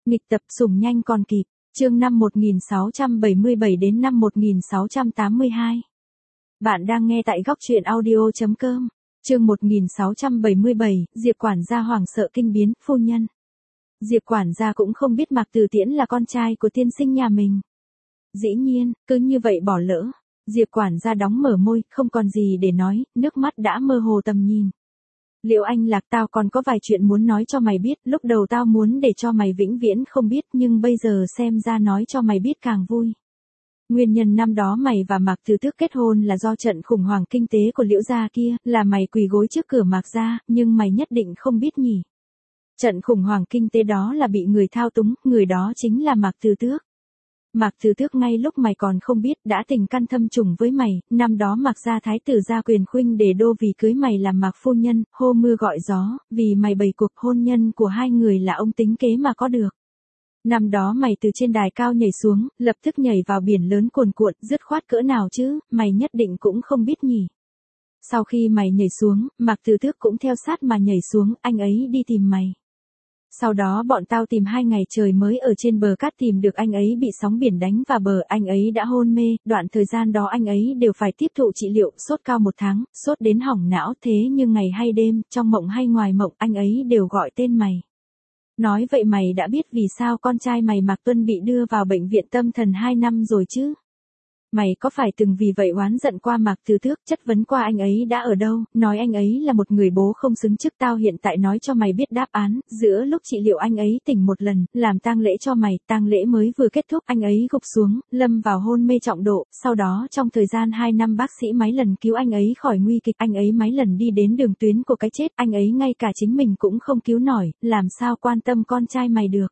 Nghịch tập sủng nhanh còn kịp, chương năm 1677 đến năm 1682. Bạn đang nghe tại góc truyện audio.com, chương 1677, Diệp quản gia hoảng sợ kinh biến, phu nhân. Diệp quản gia cũng không biết Mạc Từ Tiễn là con trai của tiên sinh nhà mình. Dĩ nhiên, cứ như vậy bỏ lỡ. Diệp quản gia đóng mở môi, không còn gì để nói, nước mắt đã mơ hồ tầm nhìn. Liệu anh Lạc, tao còn có vài chuyện muốn nói cho mày biết, lúc đầu tao muốn để cho mày vĩnh viễn không biết, nhưng bây giờ xem ra nói cho mày biết càng vui. Nguyên nhân năm đó mày và Mạc Từ Tước kết hôn là do trận khủng hoảng kinh tế của Liễu gia kia, là mày quỳ gối trước cửa Mạc gia, nhưng mày nhất định không biết nhỉ. Trận khủng hoảng kinh tế đó là bị người thao túng, người đó chính là Mạc Từ Tước. Mạc Từ Tước ngay lúc mày còn không biết đã tình căn thâm trùng với mày, năm đó Mạc gia thái tử gia quyền khuynh để đô vì cưới mày làm Mạc phu nhân, hô mưa gọi gió, vì mày bày cuộc hôn nhân của hai người là ông tính kế mà có được. Năm đó mày từ trên đài cao nhảy xuống, lập tức nhảy vào biển lớn cuồn cuộn, dứt khoát cỡ nào chứ, mày nhất định cũng không biết nhỉ. Sau khi mày nhảy xuống, Mạc Từ Tước cũng theo sát mà nhảy xuống, anh ấy đi tìm mày. Sau đó bọn tao tìm 2 ngày trời mới ở trên bờ cát tìm được anh ấy bị sóng biển đánh vào bờ, anh ấy đã hôn mê, đoạn thời gian đó anh ấy đều phải tiếp thụ trị liệu, sốt cao 1 tháng, sốt đến hỏng não, thế nhưng ngày hay đêm, trong mộng hay ngoài mộng, anh ấy đều gọi tên mày. Nói vậy mày đã biết vì sao con trai mày Mạc Tuân bị đưa vào bệnh viện tâm thần 2 năm rồi chứ? Mày có phải từng vì vậy oán giận qua Mạc Từ Tước, chất vấn qua anh ấy đã ở đâu, nói anh ấy là một người bố không xứng chức? Tao hiện tại nói cho mày biết đáp án, giữa lúc trị liệu anh ấy tỉnh một lần, làm tang lễ cho mày, tang lễ mới vừa kết thúc, anh ấy gục xuống, lâm vào hôn mê trọng độ, sau đó trong thời gian 2 năm bác sĩ mấy lần cứu anh ấy khỏi nguy kịch, anh ấy mấy lần đi đến đường tuyến của cái chết, anh ấy ngay cả chính mình cũng không cứu nổi, làm sao quan tâm con trai mày được.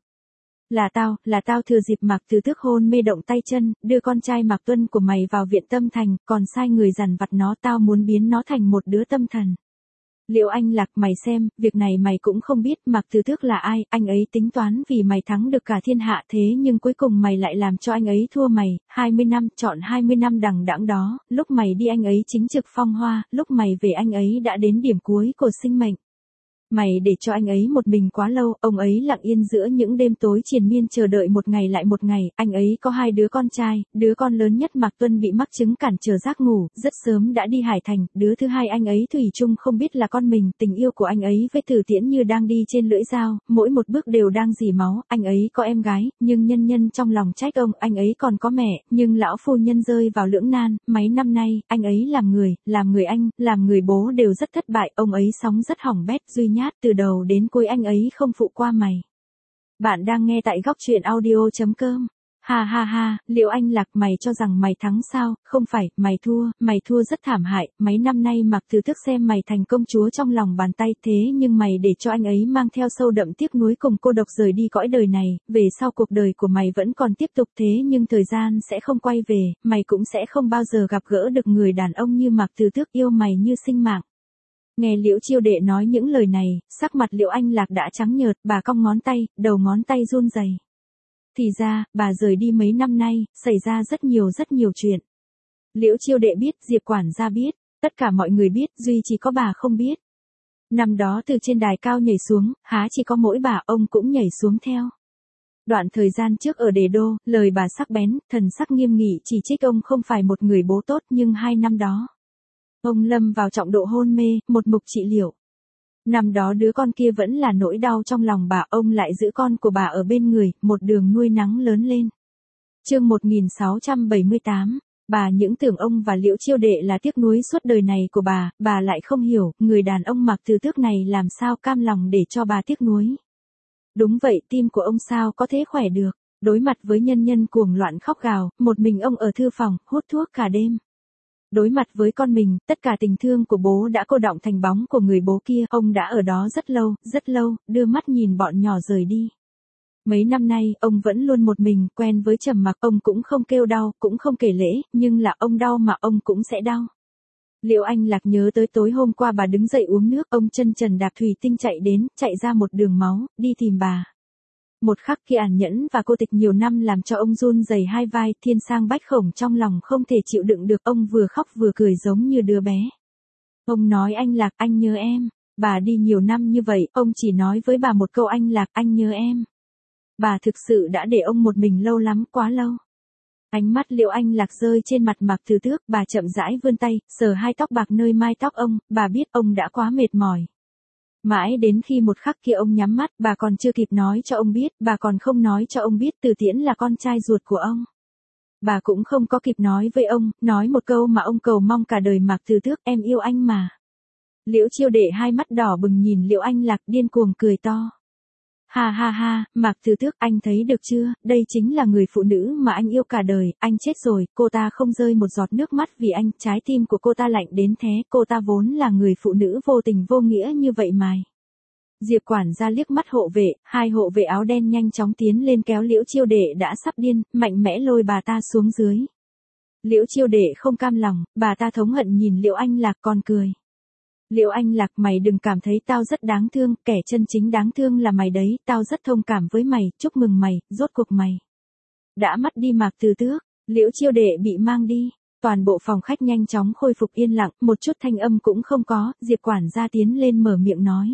Là tao thừa dịp Mạc Từ Tước hôn mê động tay chân, đưa con trai Mạc Tuân của mày vào viện tâm thần, còn sai người dằn vặt nó, tao muốn biến nó thành một đứa tâm thần. Liệu anh Lạc, mày xem, việc này mày cũng không biết Mạc Từ Tước là ai, anh ấy tính toán vì mày thắng được cả thiên hạ, thế nhưng cuối cùng mày lại làm cho anh ấy thua mày, 20 năm, chọn 20 năm đằng đẵng đó, lúc mày đi anh ấy chính trực phong hoa, lúc mày về anh ấy đã đến điểm cuối của sinh mệnh. Mày để cho anh ấy một mình quá lâu, ông ấy lặng yên giữa những đêm tối triền miên chờ đợi một ngày lại một ngày, anh ấy có 2 đứa con trai, đứa con lớn nhất Mạc Tuân bị mắc chứng cản trở giấc ngủ, rất sớm đã đi Hải Thành, đứa thứ hai anh ấy thủy chung không biết là con mình, tình yêu của anh ấy với Từ Tiễn như đang đi trên lưỡi dao, mỗi một bước đều đang rỉ máu, anh ấy có em gái, nhưng nhân nhân trong lòng trách ông, anh ấy còn có mẹ, nhưng lão phu nhân rơi vào lưỡng nan, mấy năm nay, anh ấy làm người anh, làm người bố đều rất thất bại, ông ấy sống rất hỏng bét, duy nhát, từ đầu đến cuối anh ấy không phụ qua mày. Bạn đang nghe tại góc truyện audio.com. Ha ha ha, Liệu anh Lạc, mày cho rằng mày thắng sao? Không phải, mày thua rất thảm hại, mấy năm nay Mạc Từ Tước xem mày thành công chúa trong lòng bàn tay, thế nhưng mày để cho anh ấy mang theo sâu đậm tiếc nuối cùng cô độc rời đi cõi đời này, về sau cuộc đời của mày vẫn còn tiếp tục, thế nhưng thời gian sẽ không quay về, mày cũng sẽ không bao giờ gặp gỡ được người đàn ông như Mạc Từ Tước yêu mày như sinh mạng. Nghe Liễu Chiêu Đệ nói những lời này, sắc mặt Liễu Anh Lạc đã trắng nhợt, bà cong ngón tay, đầu ngón tay run rẩy. Thì ra, bà rời đi mấy năm nay, xảy ra rất nhiều chuyện. Liễu Chiêu Đệ biết, Diệp quản gia biết, tất cả mọi người biết, duy chỉ có bà không biết. Năm đó từ trên đài cao nhảy xuống, há chỉ có mỗi bà, ông cũng nhảy xuống theo. Đoạn thời gian trước ở Đề Đô, lời bà sắc bén, thần sắc nghiêm nghị chỉ trích ông không phải một người bố tốt, nhưng 2 năm đó ông lâm vào trọng độ hôn mê, một mục trị liệu. Năm đó đứa con kia vẫn là nỗi đau trong lòng bà, ông lại giữ con của bà ở bên người, một đường nuôi nắng lớn lên. Chương 1678, bà những tưởng ông và Liễu Chiêu Đệ là tiếc nuối suốt đời này của bà lại không hiểu, người đàn ông Mạc Từ Tước này làm sao cam lòng để cho bà tiếc nuối. Đúng vậy, tim của ông sao có thể khỏe được, đối mặt với nhân nhân cuồng loạn khóc gào, một mình ông ở thư phòng, hút thuốc cả đêm. Đối mặt với con mình, tất cả tình thương của bố đã cô đọng thành bóng của người bố kia, ông đã ở đó rất lâu, đưa mắt nhìn bọn nhỏ rời đi. Mấy năm nay, ông vẫn luôn một mình, quen với trầm mặc, ông cũng không kêu đau, cũng không kể lễ, nhưng là ông đau mà ông cũng sẽ đau. Liệu anh Lạc nhớ tới tối hôm qua bà đứng dậy uống nước, ông chân trần đạp thủy tinh chạy ra một đường máu, đi tìm bà. Một khắc khi ẩn nhẫn và cô tịch nhiều năm làm cho ông run rẩy 2 vai, thiên sang bách khổng trong lòng không thể chịu đựng được, ông vừa khóc vừa cười giống như đứa bé. Ông nói anh Lạc, anh nhớ em. Bà đi nhiều năm như vậy, ông chỉ nói với bà một câu anh Lạc, anh nhớ em. Bà thực sự đã để ông một mình lâu lắm, quá lâu. Ánh mắt Liễu Anh Lạc rơi trên mặt Mạc Từ Tước, bà chậm rãi vươn tay, sờ hai tóc bạc nơi mai tóc ông, bà biết ông đã quá mệt mỏi. Mãi đến khi một khắc kia ông nhắm mắt, bà còn chưa kịp nói cho ông biết, bà còn không nói cho ông biết Từ Tiễn là con trai ruột của ông. Bà cũng không có kịp nói với ông, nói một câu mà ông cầu mong cả đời Mạc Từ Tước, em yêu anh mà. Liễu Chiêu Đệ hai mắt đỏ bừng nhìn Liễu Anh Lạc điên cuồng cười to. Ha ha ha, Mạc Từ Tước, anh thấy được chưa, đây chính là người phụ nữ mà anh yêu cả đời, anh chết rồi, cô ta không rơi một giọt nước mắt vì anh, trái tim của cô ta lạnh đến thế, cô ta vốn là người phụ nữ vô tình vô nghĩa như vậy mà. Diệp quản gia liếc mắt hộ vệ, hai hộ vệ áo đen nhanh chóng tiến lên kéo Liễu Chiêu Đệ đã sắp điên, mạnh mẽ lôi bà ta xuống dưới. Liễu Chiêu Đệ không cam lòng, bà ta thống hận nhìn Liễu Anh Lạc còn cười. Liễu Anh Lạc, mày đừng cảm thấy tao rất đáng thương, kẻ chân chính đáng thương là mày đấy, tao rất thông cảm với mày, chúc mừng mày, rốt cuộc mày đã mất đi Mạc Từ Tước. Liễu Chiêu Đệ bị mang đi, toàn bộ phòng khách nhanh chóng khôi phục yên lặng, một chút thanh âm cũng không có, Diệp quản gia tiến lên mở miệng nói.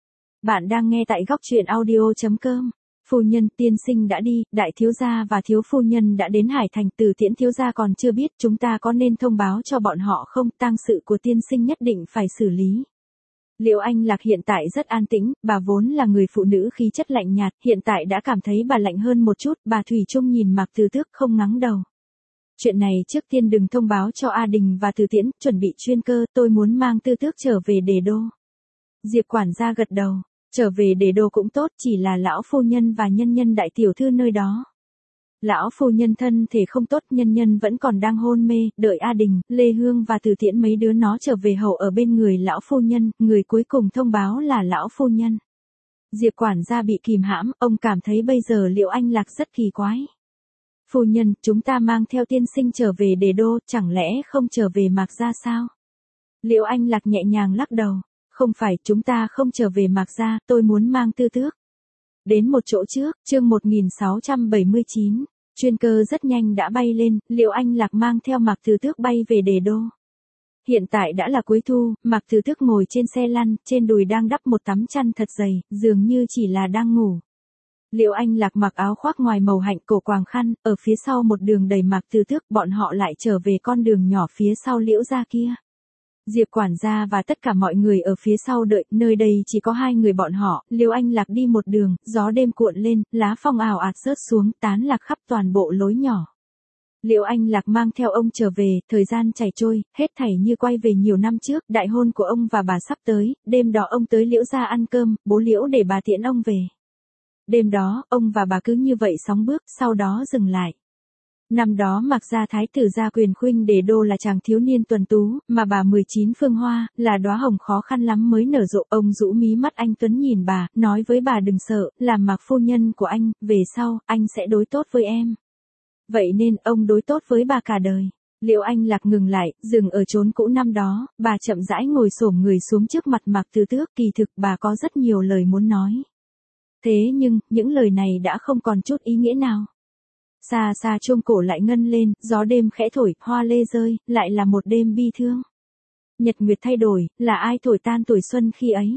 Bạn đang nghe tại góc truyện audio.com. Phu nhân, tiên sinh đã đi, đại thiếu gia và thiếu phu nhân đã đến Hải Thành, Từ Tiễn thiếu gia còn chưa biết, chúng ta có nên thông báo cho bọn họ không, tang sự của tiên sinh nhất định phải xử lý. Liễu Anh Lạc hiện tại rất an tĩnh, bà vốn là người phụ nữ khí chất lạnh nhạt, hiện tại đã cảm thấy bà lạnh hơn một chút, bà thủy chung nhìn Mạc Từ Tước không ngắng đầu. Chuyện này trước tiên đừng thông báo cho A Đình và Từ Tiễn, chuẩn bị chuyên cơ, tôi muốn mang Từ Tước trở về Đề Đô. Diệp quản gia gật đầu. Trở về Đề Đô cũng tốt, chỉ là lão phu nhân và nhân nhân đại tiểu thư nơi đó. Lão phu nhân thân thể không tốt, nhân nhân vẫn còn đang hôn mê, đợi A Đình, Lê Hương và Từ Tiễn mấy đứa nó trở về hầu ở bên người lão phu nhân, người cuối cùng thông báo là lão phu nhân. Diệp quản gia bị kìm hãm, ông cảm thấy bây giờ Liễu Anh Lạc rất kỳ quái. Phu nhân, chúng ta mang theo tiên sinh trở về Đề Đô, chẳng lẽ không trở về Mạc gia sao? Liễu Anh Lạc nhẹ nhàng lắc đầu. Không phải, chúng ta không trở về Mạc gia, tôi muốn mang Từ Tước đến một chỗ trước, chương 1679, chuyên cơ rất nhanh đã bay lên, Liễu Anh Lạc mang theo Mạc Từ Tước bay về Đề Đô. Hiện tại đã là cuối thu, Mạc Từ Tước ngồi trên xe lăn, trên đùi đang đắp một tấm chăn thật dày, dường như chỉ là đang ngủ. Liễu Anh Lạc mặc áo khoác ngoài màu hạnh, cổ quàng khăn, ở phía sau một đường đầy Mạc Từ Tước, bọn họ lại trở về con đường nhỏ phía sau Liễu gia kia. Diệp quản gia và tất cả mọi người ở phía sau đợi, nơi đây chỉ có hai người bọn họ, Liễu Anh Lạc đi một đường, gió đêm cuộn lên, lá phong ào ạt rớt xuống, tán lạc khắp toàn bộ lối nhỏ. Liễu Anh Lạc mang theo ông trở về, thời gian chảy trôi, hết thảy như quay về nhiều năm trước, đại hôn của ông và bà sắp tới, đêm đó ông tới Liễu gia ăn cơm, bố Liễu để bà tiễn ông về. Đêm đó, ông và bà cứ như vậy sóng bước, sau đó dừng lại. Năm đó Mạc gia thái tử gia Quyền Khuynh Đề Đô là chàng thiếu niên tuấn tú, mà bà 19 phương hoa, là đóa hồng khó khăn lắm mới nở rộ. Ông rũ mí mắt anh tuấn nhìn bà, nói với bà đừng sợ, làm Mạc phu nhân của anh, về sau, anh sẽ đối tốt với em. Vậy nên, ông đối tốt với bà cả đời. Liễu Anh Lạc ngừng lại, dừng ở chốn cũ năm đó, bà chậm rãi ngồi xổm người xuống trước mặt Mạc Từ Tước, kỳ thực bà có rất nhiều lời muốn nói. Thế nhưng, những lời này đã không còn chút ý nghĩa nào. Xa xa chuông cổ lại ngân lên, gió đêm khẽ thổi, hoa lê rơi, lại là một đêm bi thương. Nhật nguyệt thay đổi, là ai thổi tan tuổi xuân khi ấy?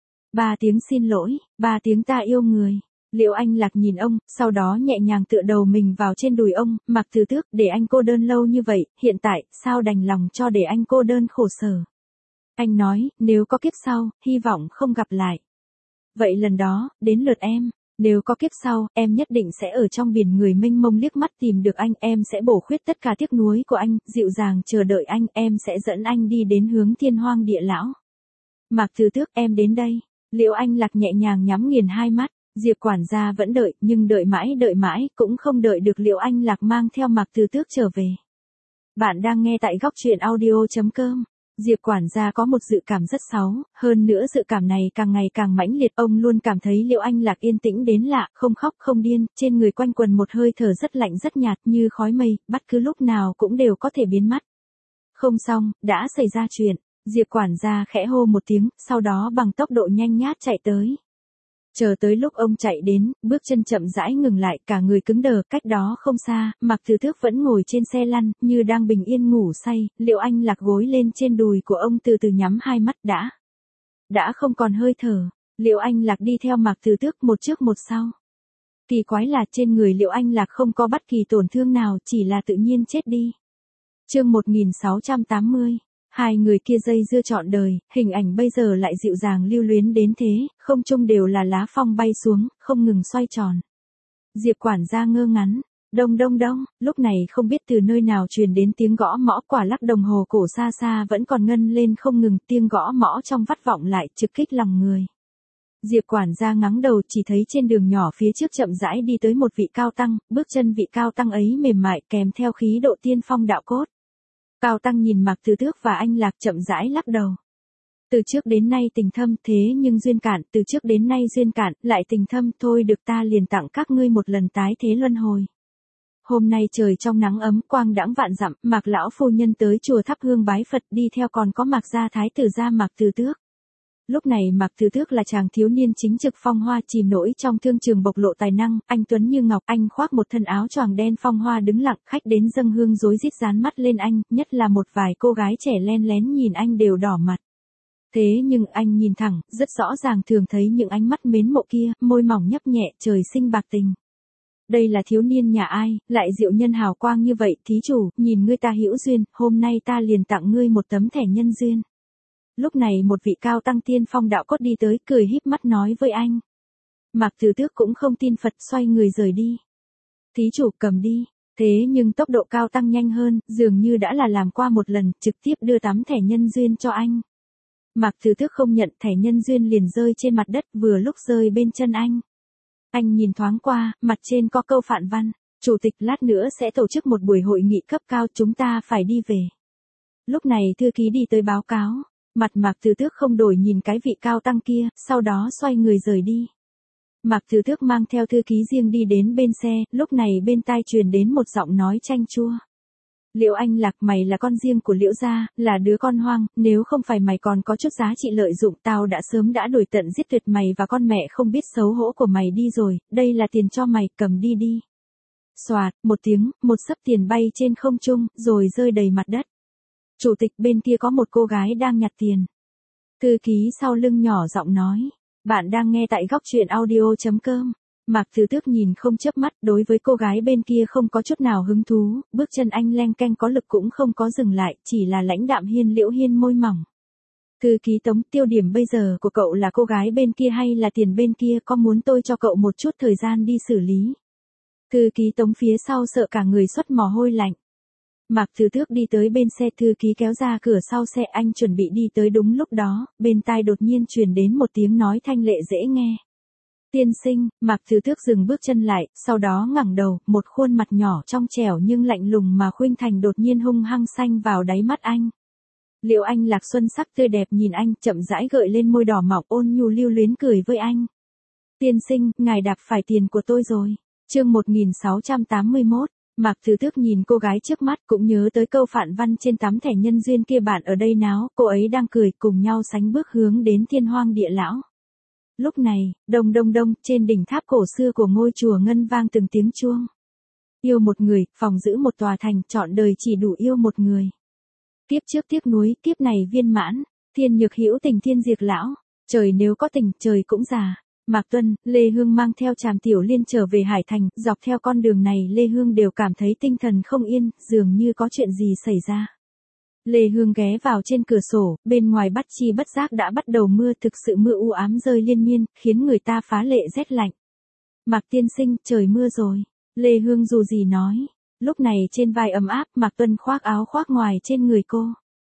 3 tiếng xin lỗi, 3 tiếng ta yêu người. Liễu Anh Lạc nhìn ông, sau đó nhẹ nhàng tựa đầu mình vào trên đùi ông, Mạc Từ Tước, để anh cô đơn lâu như vậy, hiện tại, sao đành lòng cho để anh cô đơn khổ sở. Anh nói, nếu có kiếp sau, hy vọng không gặp lại. Vậy lần đó, đến lượt em. Nếu có kiếp sau, em nhất định sẽ ở trong biển người mênh mông liếc mắt tìm được anh, em sẽ bổ khuyết tất cả tiếc nuối của anh, dịu dàng chờ đợi anh, em sẽ dẫn anh đi đến hướng thiên hoang địa lão. Mạc Từ Tước, em đến đây. Liễu Anh Lạc nhẹ nhàng nhắm nghiền hai mắt, Diệp quản gia vẫn đợi, nhưng đợi mãi, cũng không đợi được Liễu Anh Lạc mang theo Mạc Từ Tước trở về. Bạn đang nghe tại góc truyện audio.com. Diệp quản gia có một dự cảm rất xấu, hơn nữa dự cảm này càng ngày càng mãnh liệt, ông luôn cảm thấy Liễu Anh Lạc yên tĩnh đến lạ, không khóc không điên, trên người quanh quần một hơi thở rất lạnh rất nhạt như khói mây, bất cứ lúc nào cũng đều có thể biến mất. Không xong, đã xảy ra chuyện, Diệp quản gia khẽ hô một tiếng, sau đó bằng tốc độ nhanh nhát chạy tới. Chờ tới lúc ông chạy đến, bước chân chậm rãi ngừng lại, cả người cứng đờ, cách đó không xa, Mạc Từ Tước vẫn ngồi trên xe lăn, như đang bình yên ngủ say, Liễu Anh Lạc gối lên trên đùi của ông từ từ nhắm hai mắt đã không còn hơi thở, Liễu Anh Lạc đi theo Mạc Từ Tước một trước một sau. Kỳ quái là trên người Liễu Anh Lạc không có bất kỳ tổn thương nào, chỉ là tự nhiên chết đi. Chương 1680. Hai người kia dây dưa trọn đời, hình ảnh bây giờ lại dịu dàng lưu luyến đến thế, không trung đều là lá phong bay xuống, không ngừng xoay tròn. Diệp quản gia ngơ ngắn, đông đông đông, lúc này không biết từ nơi nào truyền đến tiếng gõ mõ, quả lắc đồng hồ cổ xa xa vẫn còn ngân lên không ngừng, tiếng gõ mõ trong vắt vọng lại trực kích lòng người. Diệp quản gia ngắng đầu, chỉ thấy trên đường nhỏ phía trước chậm rãi đi tới một vị cao tăng, bước chân vị cao tăng ấy mềm mại kèm theo khí độ tiên phong đạo cốt. Cao tăng nhìn Mạc Từ Tước và anh Lạc chậm rãi lắc đầu. Từ trước đến nay tình thâm, thế nhưng duyên cạn, từ trước đến nay duyên cạn, lại tình thâm, thôi được ta liền tặng các ngươi một lần tái thế luân hồi. Hôm nay trời trong nắng ấm, quang đãng vạn dặm, Mạc lão phu nhân tới chùa thắp hương bái Phật, đi theo còn có Mạc gia thái tử gia Mạc Từ Tước. Lúc này Mạc Từ Tước là chàng thiếu niên chính trực phong hoa chìm nổi trong thương trường bộc lộ tài năng, anh tuấn như ngọc, anh khoác một thân áo choàng đen phong hoa đứng lặng, khách đến dâng hương rối rít dán mắt lên anh, nhất là một vài cô gái trẻ len lén nhìn anh đều đỏ mặt. Thế nhưng anh nhìn thẳng, rất rõ ràng thường thấy những ánh mắt mến mộ kia, môi mỏng nhấp nhẹ, trời sinh bạc tình. Đây là thiếu niên nhà ai, lại diệu nhân hào quang như vậy, thí chủ, nhìn ngươi ta hữu duyên, hôm nay ta liền tặng ngươi một tấm thẻ nhân duyên. Lúc này một vị cao tăng tiên phong đạo cốt đi tới, cười híp mắt nói với anh. Mạc Từ Tước cũng không tin Phật, xoay người rời đi. Thí chủ cầm đi. Thế nhưng tốc độ cao tăng nhanh hơn, dường như đã là làm qua một lần, trực tiếp đưa tấm thẻ nhân duyên cho anh. Mạc Từ Tước không nhận, thẻ nhân duyên liền rơi trên mặt đất, vừa lúc rơi bên chân anh. Anh nhìn thoáng qua, mặt trên có câu phạn văn, chủ tịch lát nữa sẽ tổ chức một buổi hội nghị cấp cao, chúng ta phải đi về. Lúc này thư ký đi tới báo cáo, mặt Mạc Từ Tước không đổi nhìn cái vị cao tăng kia, sau đó xoay người rời đi. Mạc Từ Tước mang theo thư ký riêng đi đến bên xe, lúc này bên tai truyền đến một giọng nói chanh chua. Liễu Anh Lạc, mày là con riêng của Liễu gia, là đứa con hoang, nếu không phải mày còn có chút giá trị lợi dụng, tao đã sớm đã đuổi tận giết tuyệt mày và con mẹ không biết xấu hổ của mày đi rồi, đây là tiền cho mày, cầm đi đi. Xoạt, một tiếng, một xấp tiền bay trên không trung, rồi rơi đầy mặt đất. Chủ tịch, bên kia có một cô gái đang nhặt tiền. Thư ký sau lưng nhỏ giọng nói, bạn đang nghe tại góc truyện audio.com. Mạc Từ Tước nhìn không chớp mắt, đối với cô gái bên kia không có chút nào hứng thú, bước chân anh leng keng có lực cũng không có dừng lại, chỉ là lãnh đạm Liễu Hiên môi mỏng. Thư ký Tống, tiêu điểm bây giờ của cậu là cô gái bên kia hay là tiền bên kia, có muốn tôi cho cậu một chút thời gian đi xử lý? Thư ký Tống phía sau sợ cả người xuất mồ hôi lạnh. Mạc Từ Tước đi tới bên xe, thư ký kéo ra cửa sau xe, anh chuẩn bị đi tới đúng lúc đó, bên tai đột nhiên truyền đến một tiếng nói thanh lệ dễ nghe. Tiên sinh, Mạc Từ Tước dừng bước chân lại, sau đó ngẩng đầu, một khuôn mặt nhỏ trong trẻo nhưng lạnh lùng mà khuynh thành đột nhiên hung hăng xanh vào đáy mắt anh. Liễu Anh Lạc xuân sắc tươi đẹp nhìn anh, chậm rãi gợi lên môi đỏ mọng, ôn nhu lưu luyến cười với anh. Tiên sinh, ngài đạp phải tiền của tôi rồi. Chương 1681. Mạc Từ Tước nhìn cô gái trước mắt, cũng nhớ tới câu phạn văn trên tấm thẻ nhân duyên kia, bạn ở đây náo, cô ấy đang cười, cùng nhau sánh bước hướng đến thiên hoang địa lão. Lúc này, đông đông đông, trên đỉnh tháp cổ xưa của ngôi chùa ngân vang từng tiếng chuông. Yêu một người, phòng giữ một tòa thành, trọn đời chỉ đủ yêu một người. Kiếp trước tiếc nuối, kiếp này viên mãn, thiên nhược hữu tình thiên diệt lão, trời nếu có tình, trời cũng già. Mạc Tuân, Lê Hương mang theo Tràm Tiểu Liên trở về Hải Thành, dọc theo con đường này Lê Hương đều cảm thấy tinh thần không yên, dường như có chuyện gì xảy ra. Lê Hương ghé vào trên cửa sổ, bên ngoài bất chi bất giác đã bắt đầu mưa, thực sự mưa u ám rơi liên miên, khiến người ta phá lệ rét lạnh. Mạc tiên sinh, trời mưa rồi. Lê Hương dù gì nói. Lúc này trên vai ấm áp, Mạc Tuân khoác áo khoác ngoài trên người cô.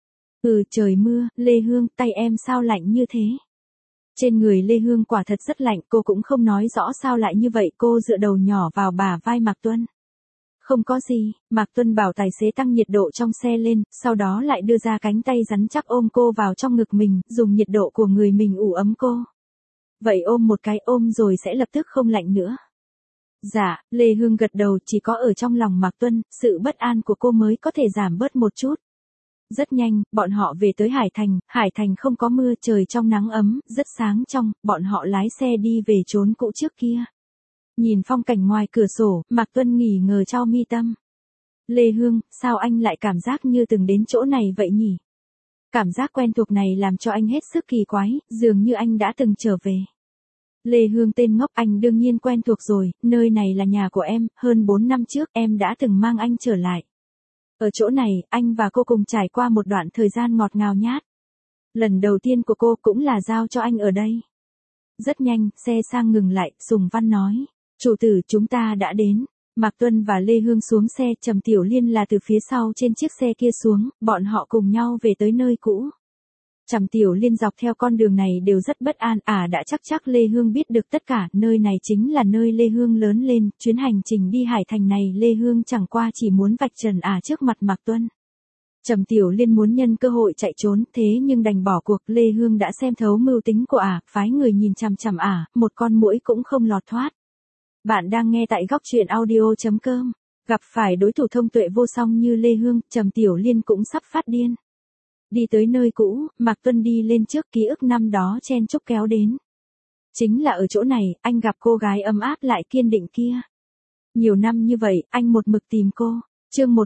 Trời mưa, Lê Hương, tay em sao lạnh như thế? Trên người Lê Hương quả thật rất lạnh, cô cũng không nói rõ sao lại như vậy, cô dựa đầu nhỏ vào bả vai Mạc Tuân. Không có gì, Mạc Tuân bảo tài xế tăng nhiệt độ trong xe lên, sau đó lại đưa ra cánh tay rắn chắc ôm cô vào trong ngực mình, dùng nhiệt độ của người mình ủ ấm cô. Vậy ôm một cái, ôm rồi sẽ lập tức không lạnh nữa. Dạ, Lê Hương gật đầu, chỉ có ở trong lòng Mạc Tuân, sự bất an của cô mới có thể giảm bớt một chút. Rất nhanh, bọn họ về tới Hải Thành không có mưa, trời trong nắng ấm, rất sáng trong, bọn họ lái xe đi về chốn cũ trước kia. Nhìn phong cảnh ngoài cửa sổ, Mạc Tuân nghỉ ngờ chau mi tâm. Lê Hương, sao anh lại cảm giác như từng đến chỗ này vậy nhỉ? Cảm giác quen thuộc này làm cho anh hết sức kỳ quái, dường như anh đã từng trở về. Lê Hương tên ngốc, anh đương nhiên quen thuộc rồi, nơi này là nhà của em, hơn 4 năm trước em đã từng mang anh trở lại. Ở chỗ này, anh và cô cùng trải qua một đoạn thời gian ngọt ngào nhát. Lần đầu tiên của cô cũng là giao cho anh ở đây. Rất nhanh, xe sang ngừng lại, Sùng Văn nói. Chủ tử, chúng ta đã đến. Mạc Tuân và Lê Hương xuống xe, Trầm Tiểu Liên là từ phía sau trên chiếc xe kia xuống, bọn họ cùng nhau về tới nơi cũ. Trầm Tiểu Liên dọc theo con đường này đều rất bất an, đã chắc Lê Hương biết được tất cả, nơi này chính là nơi Lê Hương lớn lên, chuyến hành trình đi Hải Thành này Lê Hương chẳng qua chỉ muốn vạch trần trước mặt Mạc Tuân. Trầm Tiểu Liên muốn nhân cơ hội chạy trốn, thế nhưng đành bỏ cuộc, Lê Hương đã xem thấu mưu tính của phái người nhìn chằm chằm một con muỗi cũng không lọt thoát. Bạn đang nghe tại góc truyện audio.com, gặp phải đối thủ thông tuệ vô song như Lê Hương, Trầm Tiểu Liên cũng sắp phát điên. Đi tới nơi cũ, Mạc Tuân đi lên trước, ký ức năm đó chen chúc kéo đến. Chính là ở chỗ này, anh gặp cô gái ấm áp lại kiên định kia. Nhiều năm như vậy, anh một mực tìm cô, chương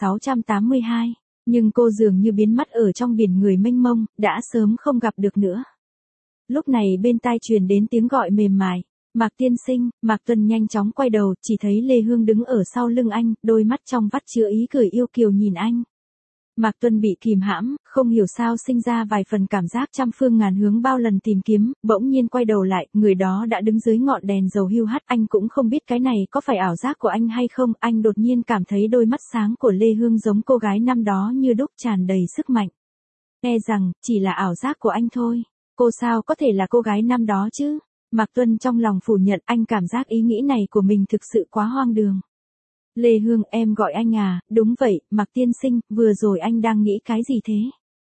1682, nhưng cô dường như biến mất ở trong biển người mênh mông, đã sớm không gặp được nữa. Lúc này bên tai truyền đến tiếng gọi mềm mại, Mạc tiên sinh. Mạc Tuân nhanh chóng quay đầu, chỉ thấy Lê Hương đứng ở sau lưng anh, đôi mắt trong vắt chứa ý cười yêu kiều nhìn anh. Mạc Tuân bị kìm hãm, không hiểu sao sinh ra vài phần cảm giác trăm phương ngàn hướng bao lần tìm kiếm, bỗng nhiên quay đầu lại, người đó đã đứng dưới ngọn đèn dầu hưu hắt, anh cũng không biết cái này có phải ảo giác của anh hay không, anh đột nhiên cảm thấy đôi mắt sáng của Lê Hương giống cô gái năm đó như đúc, tràn đầy sức mạnh. E rằng, chỉ là ảo giác của anh thôi, cô sao có thể là cô gái năm đó chứ? Mạc Tuân trong lòng phủ nhận, anh cảm giác ý nghĩ này của mình thực sự quá hoang đường. Lê Hương, em gọi anh đúng vậy, Mạc tiên sinh, vừa rồi anh đang nghĩ cái gì thế?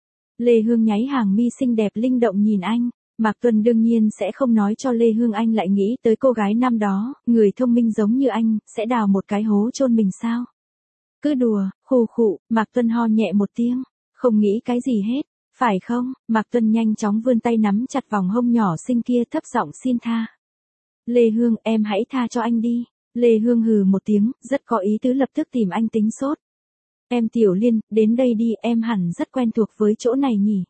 Lê Hương nháy hàng mi xinh đẹp linh động nhìn anh, Mạc Tuân đương nhiên sẽ không nói cho Lê Hương anh lại nghĩ tới cô gái năm đó, người thông minh giống như anh, sẽ đào một cái hố chôn mình sao? Cứ đùa, khù khụ, Mạc Tuân ho nhẹ một tiếng, không nghĩ cái gì hết, phải không? Mạc Tuân nhanh chóng vươn tay nắm chặt vòng hông nhỏ xinh kia, thấp giọng xin tha. Lê Hương, em hãy tha cho anh đi. Lê Hương hừ một tiếng, rất có ý tứ lập tức tìm anh tính sốt. Em Tiểu Liên, đến đây đi, em hẳn rất quen thuộc với chỗ này nhỉ.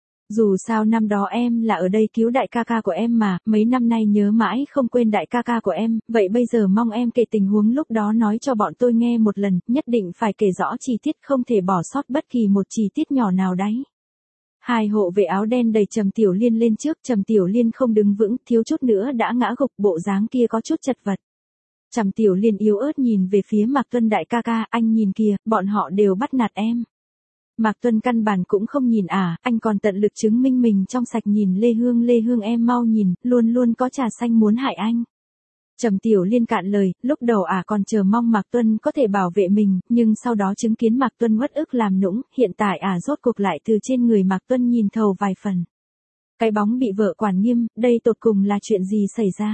Dù sao năm đó em là ở đây cứu đại ca ca của em mà, mấy năm nay nhớ mãi không quên đại ca ca của em, vậy bây giờ mong em kể tình huống lúc đó nói cho bọn tôi nghe một lần, nhất định phải kể rõ chi tiết, không thể bỏ sót bất kỳ một chi tiết nhỏ nào đấy. Hai hộ vệ áo đen đẩy Trầm Tiểu Liên lên trước, Trầm Tiểu Liên không đứng vững, thiếu chút nữa đã ngã gục, bộ dáng kia có chút chật vật. Trầm Tiểu Liên yếu ớt nhìn về phía Mạc Tuân đại ca ca, anh nhìn kìa, bọn họ đều bắt nạt em. Mạc Tuân căn bản cũng không nhìn anh còn tận lực chứng minh mình trong sạch, nhìn Lê Hương em mau nhìn, luôn luôn có trà xanh muốn hại anh. Trầm Tiểu Liên cạn lời, lúc đầu còn chờ mong Mạc Tuân có thể bảo vệ mình, nhưng sau đó chứng kiến Mạc Tuân uất ức làm nũng, hiện tại rốt cuộc lại từ trên người Mạc Tuân nhìn thầu vài phần. Cái bóng bị vợ quản nghiêm, đây tột cùng là chuyện gì xảy ra?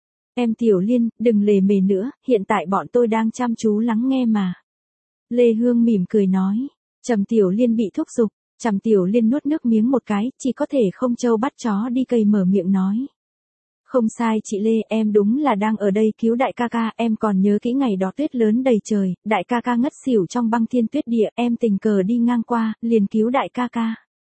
Em Tiểu Liên, đừng lề mề nữa, hiện tại bọn tôi đang chăm chú lắng nghe mà. Lê Hương mỉm cười nói. Trầm Tiểu Liên bị thúc giục, Trầm Tiểu Liên nuốt nước miếng một cái, chỉ có thể không trâu bắt chó đi cày mở miệng nói. Không sai chị Lê, em đúng là đang ở đây cứu đại ca ca, em còn nhớ kỹ ngày đó tuyết lớn đầy trời, đại ca ca ngất xỉu trong băng thiên tuyết địa, em tình cờ đi ngang qua, liền cứu đại ca ca.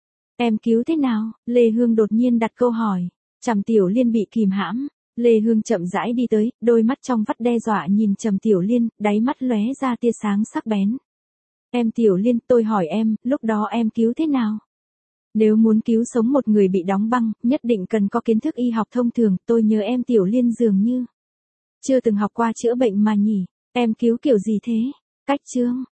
Em cứu thế nào? Lê Hương đột nhiên đặt câu hỏi. Trầm Tiểu Liên bị kìm hãm. Lê Hương chậm rãi đi tới, đôi mắt trong vắt đe dọa nhìn Trầm Tiểu Liên, đáy mắt lóe ra tia sáng sắc bén. Em Tiểu Liên, tôi hỏi em, lúc đó em cứu thế nào? Nếu muốn cứu sống một người bị đóng băng, nhất định cần có kiến thức y học thông thường, tôi nhớ em Tiểu Liên dường như chưa từng học qua chữa bệnh mà nhỉ, em cứu kiểu gì thế? Cách chương,